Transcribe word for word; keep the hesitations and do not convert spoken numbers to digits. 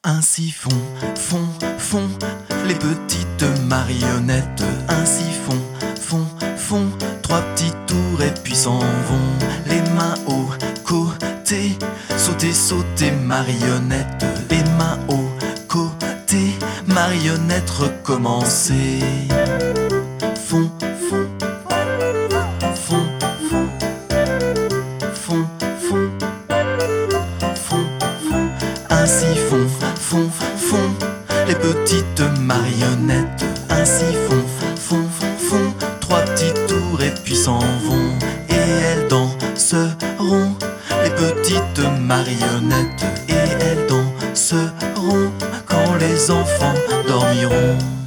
Ainsi font, font, font les petites marionnettes. Ainsi font, font, font trois petits tours et puis s'en vont. Les mains au côté, sauter, sauter marionnettes. Les mains au côté, marionnettes recommencer. Font, font, font, font, font, font, font, font. Ainsi font, font, font les petites marionnettes. Ainsi font, font, font trois petits tours et puis s'en vont. Et elles danseront, les petites marionnettes. Et elles danseront quand les enfants dormiront.